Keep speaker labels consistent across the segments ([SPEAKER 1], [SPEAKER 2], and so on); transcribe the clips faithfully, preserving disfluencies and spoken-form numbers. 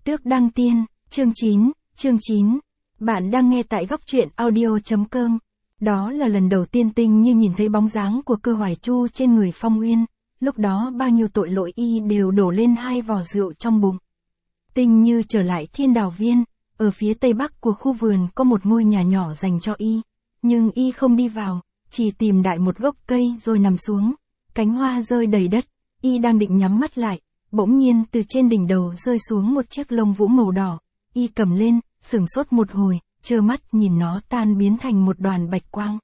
[SPEAKER 1] Tước Đăng Tiên, chương chín, chương chín. Bạn đang nghe tại góc truyện audio chấm com. Đó là lần đầu tiên Tinh Như nhìn thấy bóng dáng của Cơ Hoài Chu trên người Phong Uyên, lúc đó bao nhiêu tội lỗi y đều đổ lên hai vò rượu trong bụng. Tinh Như trở lại Thiên Đào Viên, ở phía tây bắc của khu vườn có một ngôi nhà nhỏ dành cho y, nhưng y không đi vào, chỉ tìm đại một gốc cây rồi nằm xuống, cánh hoa rơi đầy đất, y đang định nhắm mắt lại, bỗng nhiên từ trên đỉnh đầu rơi xuống một chiếc lông vũ màu đỏ, y cầm lên, sửng sốt một hồi, trơ mắt nhìn nó tan biến thành một đoàn bạch quang.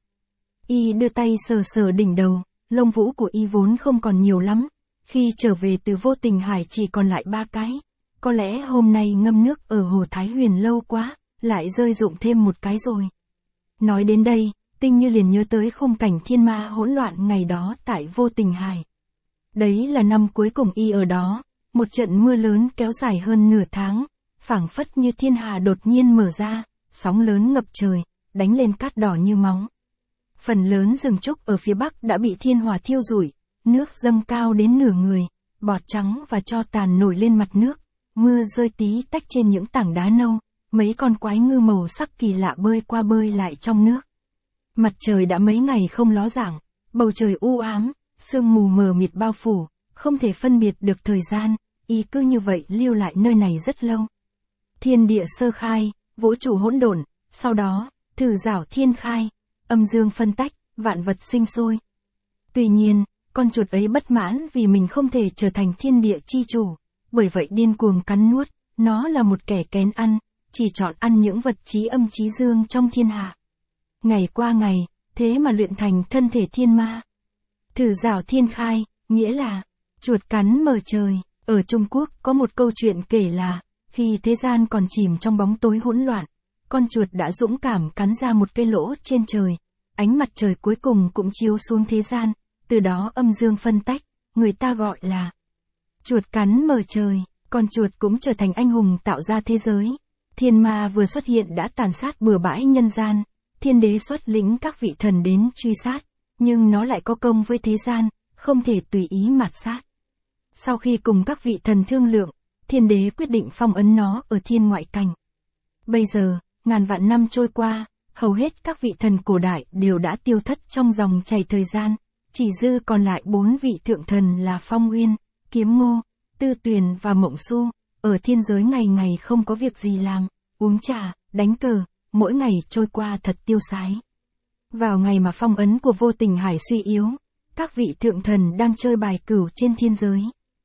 [SPEAKER 1] Y đưa tay sờ sờ đỉnh đầu, lông vũ của y vốn không còn nhiều lắm, khi trở về từ Vô Tình Hải chỉ còn lại ba cái, có lẽ hôm nay ngâm nước ở Hồ Thái Huyền lâu quá, lại rơi rụng thêm một cái rồi. Nói đến đây, Tinh Như liền nhớ tới khung cảnh thiên ma hỗn loạn ngày đó tại Vô Tình Hải. Đấy là năm cuối cùng y ở đó, một trận mưa lớn kéo dài hơn nửa tháng, phảng phất như thiên hà đột nhiên mở ra, sóng lớn ngập trời, đánh lên cát đỏ như máu. Phần lớn rừng trúc ở phía bắc đã bị thiên hỏa thiêu rụi, nước dâng cao đến nửa người, bọt trắng và tro tàn nổi lên mặt nước, mưa rơi tí tách trên những tảng đá nâu, mấy con quái ngư màu sắc kỳ lạ bơi qua bơi lại trong nước. Mặt trời đã mấy ngày không ló dạng, bầu trời u ám, sương mù mờ mịt bao phủ, không thể phân biệt được thời gian, y cứ như vậy lưu lại nơi này rất lâu. Thiên địa sơ khai, vũ trụ hỗn độn, sau đó, thử giảo thiên khai, âm dương phân tách, vạn vật sinh sôi. Tuy nhiên, con chuột ấy bất mãn vì mình không thể trở thành thiên địa chi chủ, bởi vậy điên cuồng cắn nuốt, nó là một kẻ kén ăn, chỉ chọn ăn những vật chí âm chí dương trong thiên hạ. Ngày qua ngày, thế mà luyện thành thân thể thiên ma. Thử giảo thiên khai, nghĩa là, chuột cắn mờ trời. Ở Trung Quốc có một câu chuyện kể là, khi thế gian còn chìm trong bóng tối hỗn loạn, con chuột đã dũng cảm cắn ra một cái lỗ trên trời, ánh mặt trời cuối cùng cũng chiếu xuống thế gian, từ đó âm dương phân tách, người ta gọi là chuột cắn mờ trời, con chuột cũng trở thành anh hùng tạo ra thế giới. Thiên ma vừa xuất hiện đã tàn sát bừa bãi nhân gian, thiên đế xuất lĩnh các vị thần đến truy sát, nhưng nó lại có công với thế gian, không thể tùy ý mạt sát. Sau khi cùng các vị thần thương lượng, thiên đế quyết định phong ấn nó ở thiên ngoại cảnh. Bây giờ, ngàn vạn năm trôi qua, hầu hết các vị thần cổ đại đều đã tiêu thất trong dòng chảy thời gian, chỉ dư còn lại bốn vị thượng thần là Phong Uyên, Kiếm Ngô, Tư Tuyền và Mộng Xu, ở thiên giới ngày ngày không có việc gì làm, uống trà, đánh cờ, mỗi ngày trôi qua thật tiêu sái. Vào ngày mà phong ấn của Vô Tình Hải suy yếu, các vị thượng thần đang chơi bài cửu trên thiên giới.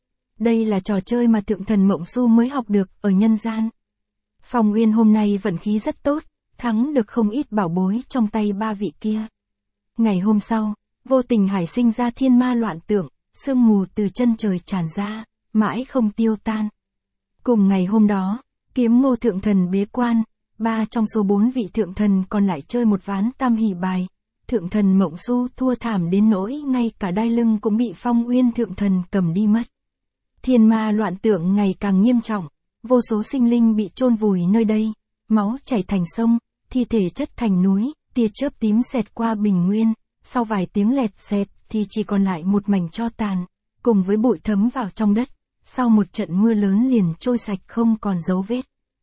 [SPEAKER 1] Đây là trò chơi mà thượng thần Mộng Xu mới học được ở nhân gian. Phong Uyên hôm nay vận khí rất tốt, thắng được không ít bảo bối trong tay ba vị kia. Ngày hôm sau, Vô Tình Hải sinh ra thiên ma loạn tượng, sương mù từ chân trời tràn ra, mãi không tiêu tan. Cùng ngày hôm đó, Kiếm Ngô thượng thần bế quan, ba trong số bốn vị thượng thần còn lại chơi một ván tam hỷ bài. Thượng thần Mộng Xu thua thảm đến nỗi ngay cả đai lưng cũng bị Phong Uyên thượng thần cầm đi mất. Thiên ma loạn tượng ngày càng nghiêm trọng, vô số sinh linh bị chôn vùi nơi đây, máu chảy thành sông, thi thể chất thành núi, tia chớp tím xẹt qua bình nguyên, sau vài tiếng lẹt xẹt thì chỉ còn lại một mảnh tro tàn, cùng với bụi thấm vào trong đất, sau một trận mưa lớn liền trôi sạch không còn dấu vết.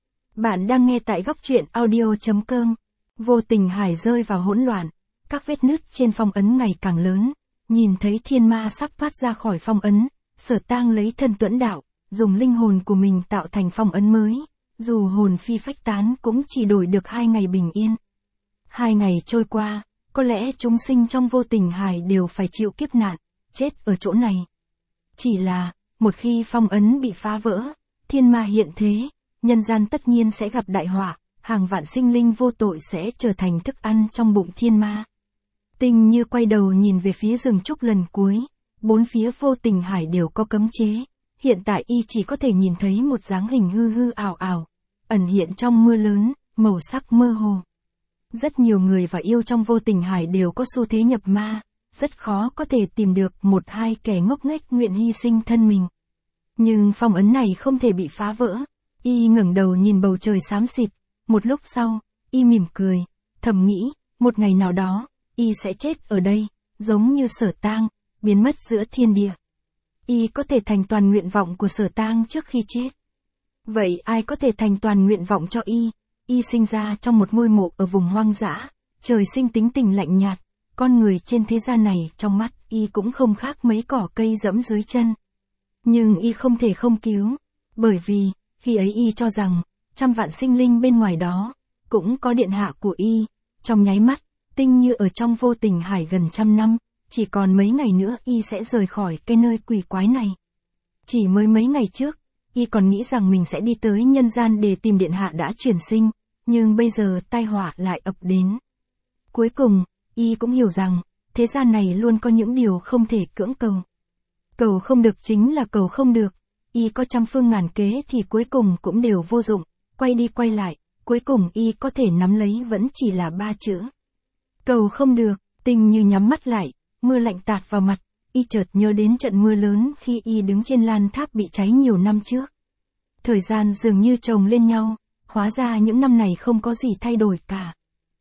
[SPEAKER 1] Bạn đang nghe tại góc truyện audio chấm com. Vô Tình Hải rơi vào hỗn loạn, các vết nứt trên phong ấn ngày càng lớn, nhìn thấy thiên ma sắp thoát ra khỏi phong ấn, Sở Tang lấy thân tuẫn đạo, dùng linh hồn của mình tạo thành phong ấn mới, dù hồn phi phách tán cũng chỉ đổi được hai ngày bình yên. Hai ngày trôi qua, có lẽ chúng sinh trong Vô Tình Hải đều phải chịu kiếp nạn, chết ở chỗ này. Chỉ là, một khi phong ấn bị phá vỡ, thiên ma hiện thế, nhân gian tất nhiên sẽ gặp đại họa, hàng vạn sinh linh vô tội sẽ trở thành thức ăn trong bụng thiên ma. Tinh Như quay đầu nhìn về phía rừng trúc lần cuối, bốn phía Vô Tình Hải đều có cấm chế, hiện tại y chỉ có thể nhìn thấy một dáng hình hư hư ảo ảo, ẩn hiện trong mưa lớn, màu sắc mơ hồ. Rất nhiều người và yêu trong Vô Tình Hải đều có xu thế nhập ma, rất khó có thể tìm được một hai kẻ ngốc nghếch nguyện hy sinh thân mình. Nhưng phong ấn này không thể bị phá vỡ, y ngẩng đầu nhìn bầu trời xám xịt, một lúc sau, y mỉm cười, thầm nghĩ, một ngày nào đó, y sẽ chết ở đây, giống như Sở Tang, biến mất giữa thiên địa. Y có thể thành toàn nguyện vọng của Sở Tang trước khi chết. Vậy ai có thể thành toàn nguyện vọng cho y? Y sinh ra trong một ngôi mộ ở vùng hoang dã, trời sinh tính tình lạnh nhạt, con người trên thế gian này trong mắt y cũng không khác mấy cỏ cây dẫm dưới chân. Nhưng y không thể không cứu, bởi vì, khi ấy y cho rằng, trăm vạn sinh linh bên ngoài đó, cũng có điện hạ của y, trong nháy mắt, tinh như ở trong vô tình hải gần trăm năm, chỉ còn mấy ngày nữa y sẽ rời khỏi cái nơi quỷ quái này. Chỉ mới mấy ngày trước, y còn nghĩ rằng mình sẽ đi tới nhân gian để tìm điện hạ đã chuyển sinh, nhưng bây giờ tai họa lại ập đến. Cuối cùng, y cũng hiểu rằng, thế gian này luôn có những điều không thể cưỡng cầu. Cầu không được chính là cầu không được, y có trăm phương ngàn kế thì cuối cùng cũng đều vô dụng, quay đi quay lại, cuối cùng y có thể nắm lấy vẫn chỉ là ba chữ. Cầu không được, Tinh Như nhắm mắt lại, mưa lạnh tạt vào mặt, y chợt nhớ đến trận mưa lớn khi y đứng trên lan tháp bị cháy nhiều năm trước. Thời gian dường như chồng lên nhau, hóa ra những năm này không có gì thay đổi cả.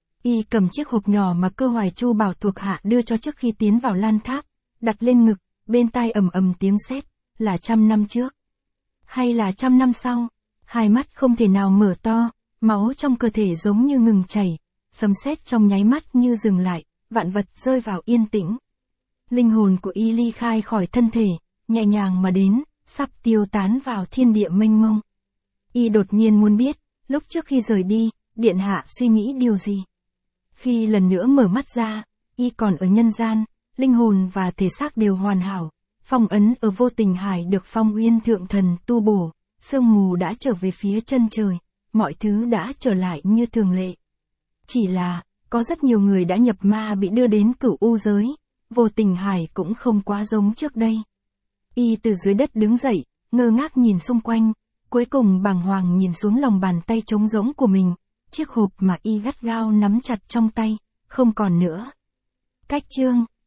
[SPEAKER 1] Y cầm chiếc hộp nhỏ mà Cơ Hoài Chu bảo thuộc hạ đưa cho trước khi tiến vào lan tháp, đặt lên ngực, bên tai ầm ầm tiếng sét, là trăm năm trước. Hay là trăm năm sau, hai mắt không thể nào mở to, máu trong cơ thể giống như ngừng chảy, sấm sét trong nháy mắt như dừng lại, vạn vật rơi vào yên tĩnh. Linh hồn của y ly khai khỏi thân thể, nhẹ nhàng mà đến, sắp tiêu tán vào thiên địa mênh mông. Y đột nhiên muốn biết, lúc trước khi rời đi, điện hạ suy nghĩ điều gì. Khi lần nữa mở mắt ra, y còn ở nhân gian, linh hồn và thể xác đều hoàn hảo, phong ấn ở vô tình hải được Phong Uyên thượng thần tu bổ, sương mù đã trở về phía chân trời, mọi thứ đã trở lại như thường lệ. Chỉ là, có rất nhiều người đã nhập ma bị đưa đến Cửu U giới, vô tình hải cũng không quá giống trước đây. Y từ dưới đất đứng dậy, ngơ ngác nhìn xung quanh, cuối cùng bàng hoàng nhìn xuống lòng bàn tay trống rỗng của mình, chiếc hộp mà y gắt gao nắm chặt trong tay, không còn nữa. Cách chương